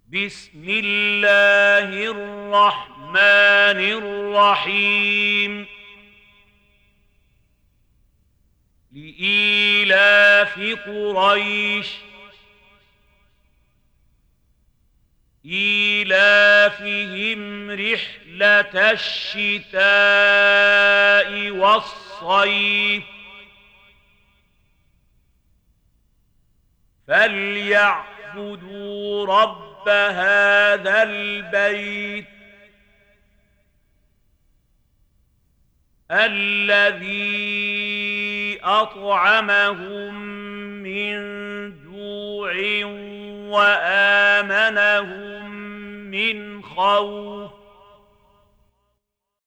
بسم الله الرحمن الرحيم لإيلاف قريش إيلافهم رحلة الشتاء والصيف فليعبدوا رب هذا البيت الذي أطعمهم من جوع وآمنهم من خوف